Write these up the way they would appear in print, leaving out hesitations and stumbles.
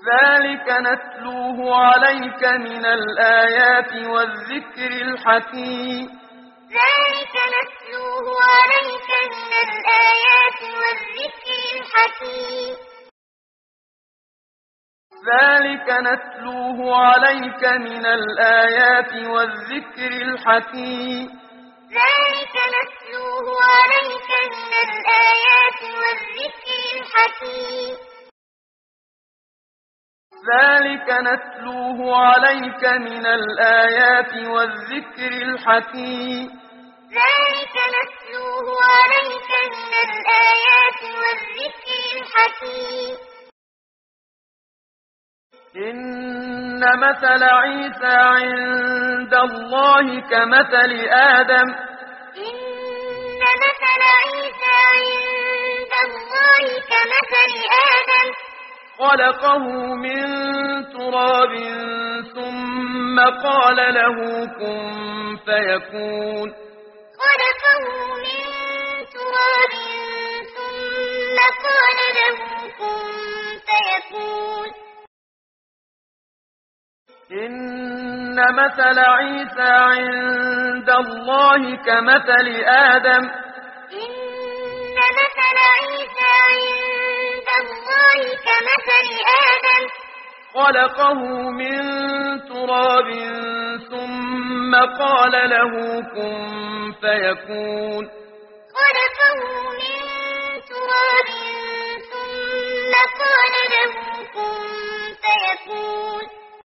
ذلك نتلوه عليك من الآيات والذكر الحكيم. ذلك نتلوه عليك من الآيات والذكر الحكيم. ذلك نتلوه عليك من الآيات والذكر الحكيم. ذلك نتلوه عليك من الآيات والذكر الحكيم. ذلك نتلوه عليك من الآيات والذكر الحكيم. ذلك نتلوه عليك من الآيات والذكر الحكيم. إن مثل عيسى عند الله كمثل آدم. إن مثل عيسى عند الله كمثل آدم. خلقه من تراب ثم قال له كن فيكون. خلقه من تراب ثم قال له كن فيكون. إن مثل عيسى عند الله كمثل آدم. إن مثل عيسى عند الله كمثل آدم. خلقه من تراب ثم قال له كن فيكون. خلقه من تراب ثم قال له كن فيكون.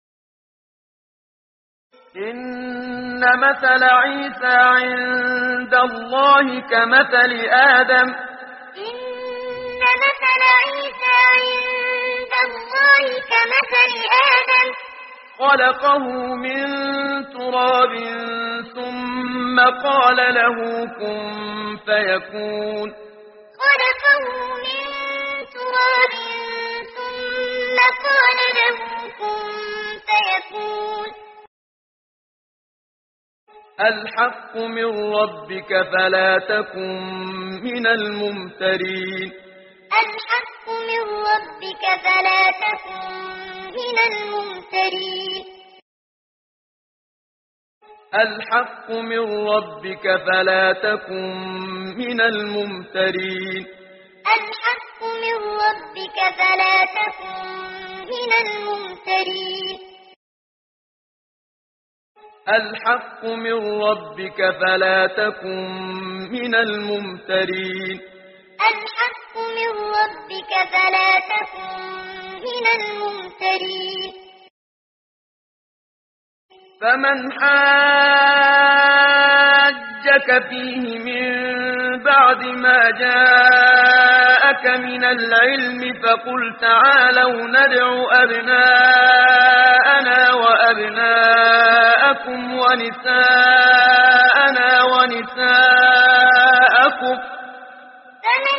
إن مثل عيسى عند الله كمثل آدم. إن مثل عيسى عند الله كمثل آدم. خلقه من تراب ثم قال له كن فيكون. خلقه من تراب ثم قال له كن فيكون. الحق من ربك فلا تكن من الممترين. الحق من ربك فلا تكن من الممترين. الحق من ربك فلا تكن من الممترين. الحق من ربك فلا تكن من الممترين. الحق من ربك فلا تكن من الممترين. الحق من ربك فلا تكن من الممترين. فمن حاجك فيه من بعد ما جاءك من العلم فقل تعالوا ندع أبناءنا وأبناءكم ونساءنا ونساءكم. فمن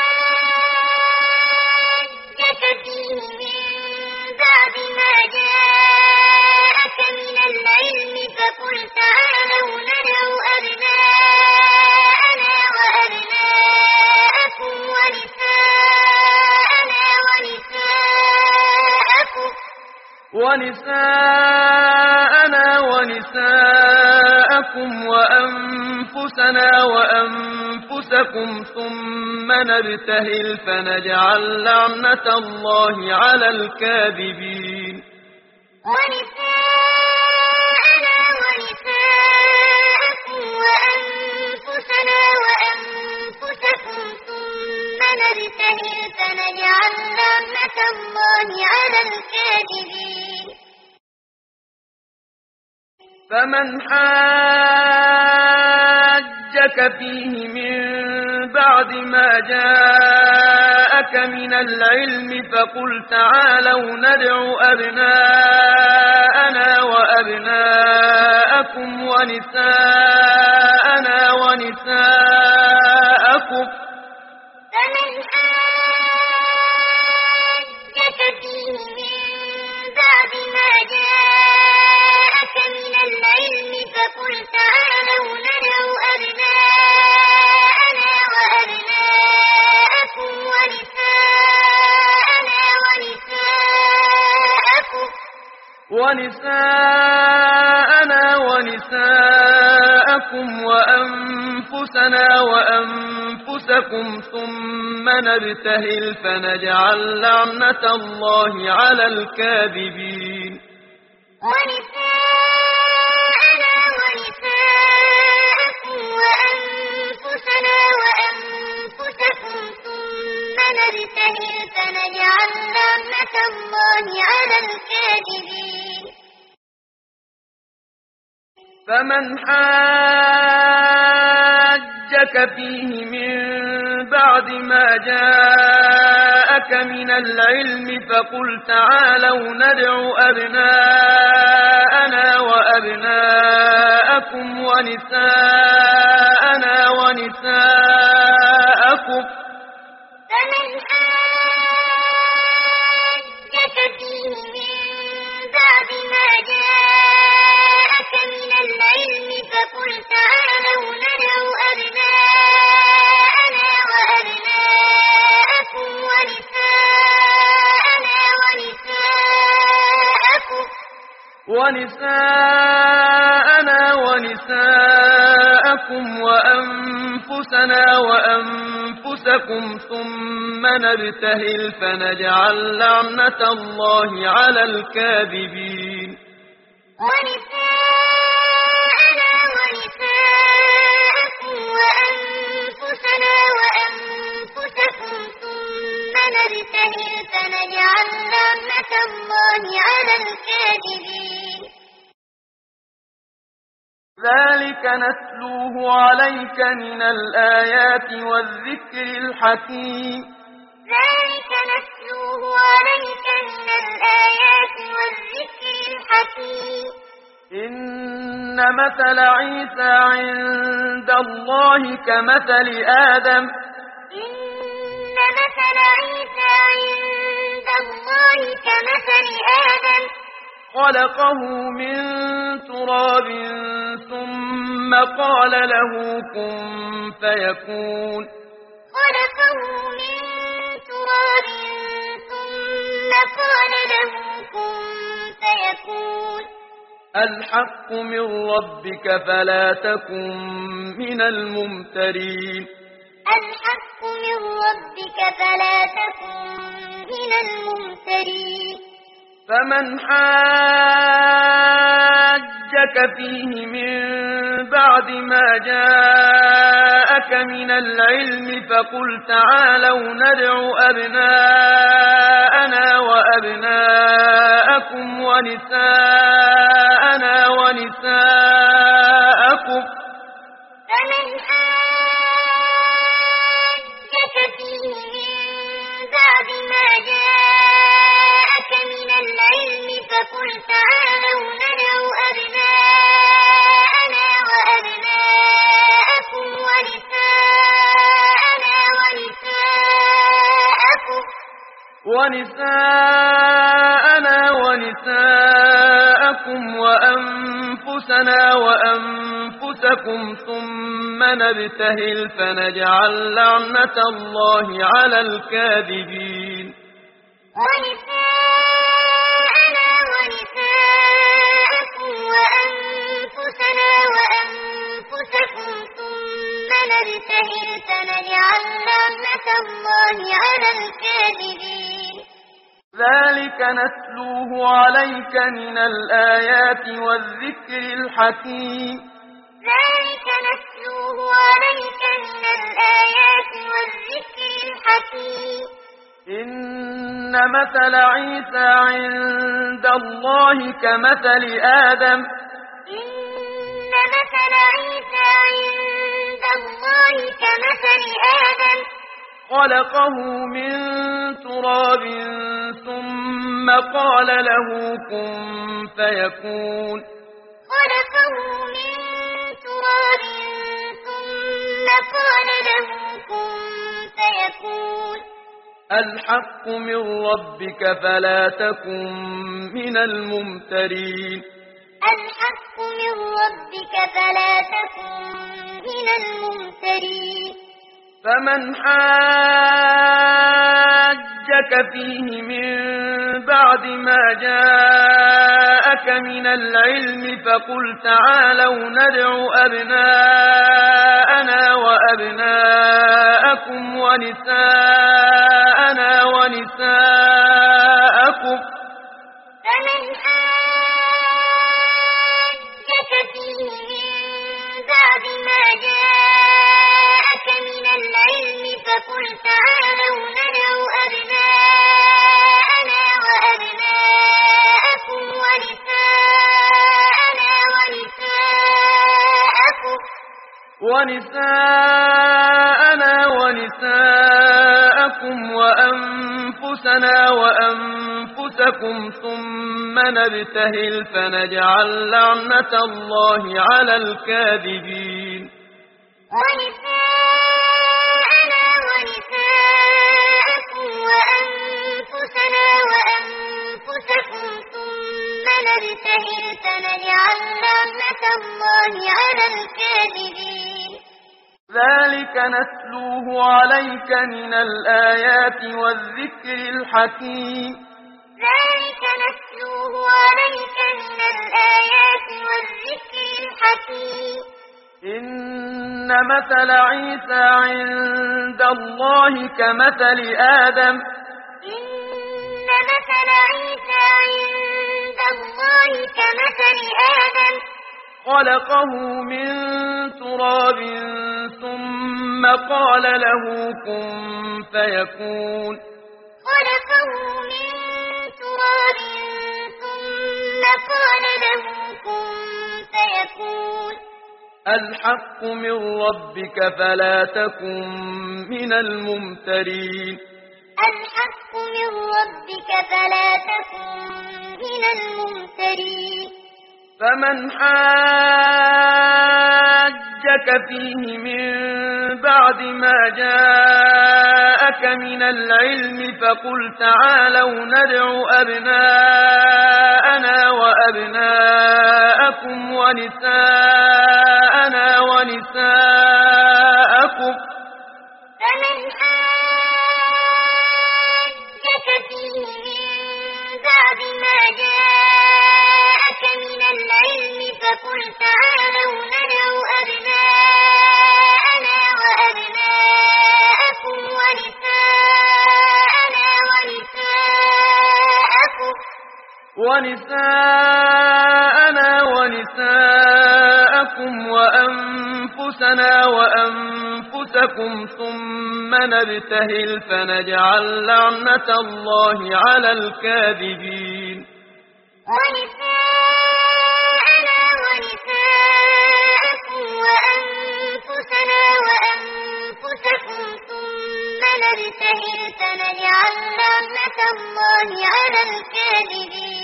حاجك فيه من بعد ما جاءك من العلم فقل تعالوا ندع أبناءنا وأبناءكم ونساءنا ونساءكم وأنفسنا وأنفسكم ثم نبتهل فنجعل لعنة الله على الكاذبين. ونساءنا ونساءكم وأنفسنا وأنفسكم ثم نبتهل فنجعل لعنة الله على الكاذبين. فمن حاجك فيه من بعد ما جاءك من العلم فقل تعالوا ندع أبناءنا وأبناءكم ونساءنا ونساءكم. فمن حاجك فيه من بعد ما جاءك من العلم فقل تعالوا ندع أبناءنا وأبناءكم ونساءنا ونساءنا ونساءكم وأنفسنا وأنفسكم ثم نبتهل فنجعل لعنة الله على الكاذبين ونساءنا ونساءكم وأنفسنا وأنفسكم ثم نبتهل فنجعل لعنة الله على الكاذبين فمن حاجك فيه من بعد ما جاءك من العلم فقل تعالوا ندع أبناءنا وأبناءكم ونساءنا ونساءكم فمن حاجك فيه من بعد ما جاءك من العلم فقل تعالوا ندع أبناءنا وأبناءكم ونساءنا ونساءكم وأنفسنا وأنفسكم ثم نبتهل فنجعل لعنة الله على الكاذبين ونساءنا ونساءكم وأنفسنا وأنفسكم ثم نبتهل فنجعل لعنة الله على الكاذبين ذلك نتلوه عليك من الآيات والذكر الحكيم ذلك نتلوه عليك من الآيات والذكر الحكيم إن مثل عيسى عند الله كمثل آدم إن مثل عيسى عند الله كمثل آدم خلقه من تراب ثم قال له كن فيكون خلقه من تراب ثم قال له كن فيكون الحق من ربك فلا تكن من الممترين الحق من ربك فلا تكن من الممترين فمن حاجك فيه من بعد ما جاءك من العلم فقل تعالوا ندع أبناءنا وأبناءكم ونساءنا ونساءكم فمن حاجك فيه من بعد ما جاءك من العلم فقل تعالوا ندع أبناءنا وأبناءكم ونساءنا ونساءكم وأنفسنا وأنفسكم ثم نبتهل فنجعل لعنة الله على الكاذبين ونساءنا ونساءكم وأنفسنا وأنفسكم ثم نبتهل فنجعل لعنة الله على الكاذبين ذلك نتلوه عليك من الآيات والذكر الحكيم ذلك نتلوه عليك من الآيات والذكر الحكيم إن مثل عيسى عند الله كمثل آدم إن مثل عيسى عند الله كمثل آدم خلقه من تراب ثم قال له كن فيكون خلقه من تراب ثم قال له كن فيكون الحق من ربك فلا تكن من الممترين الحق من ربك فلا تكن من الممترين فمن حاجك فيه من بعد ما جاءك من العلم فقل تعالوا ندع أبناءنا وأبناءكم ونساءنا ونساءكم فمن حاجك فيه من بعد ما جاءك من العلم فقل تعالوا ندع أبناءنا وأبناءكم ونساءنا ونساءكم وأنفسنا وأنفسكم ثم نبتهل فنجعل لعنة الله على الكاذبين ونساءنا ونساءكم وأنفسنا وأنفسكم ثم نبتهل فنجعل لعنة الله على الكاذبين ذلك نتلوه عليك من الآيات والذكر الحكيم ذلك نتلوه عليك من الآيات والذكر الحكيم إن مثل عيسى عند الله كمثل آدم إن مثل عيسى عند الله كمثل آدم خلقه من تراب ثم قال له كن فيكون خلقه من تراب ثم قال له كن فيكون الحق من ربك فلا تكن من الممترين الحق من ربك فلا تكن من الممترين فمن حاجك فيه من بعد ما جاءك من العلم فقل تعالوا ندع أبناءنا وأبناءكم ونساءنا ونساءكم فمن حاجك فيه من بعد ما جاءك من العلم فقل تعالوا ندع أبناءنا وأبناءكم ونساءنا ونساءكم وأنفسنا وأنفسكم ثم نبتهل فنجعل لعنة الله على الكاذبين ونساءنا ونساءكم وأنفسنا وأنفسكم ثم نبتهل فنجعل لعنة الله على الكاذبين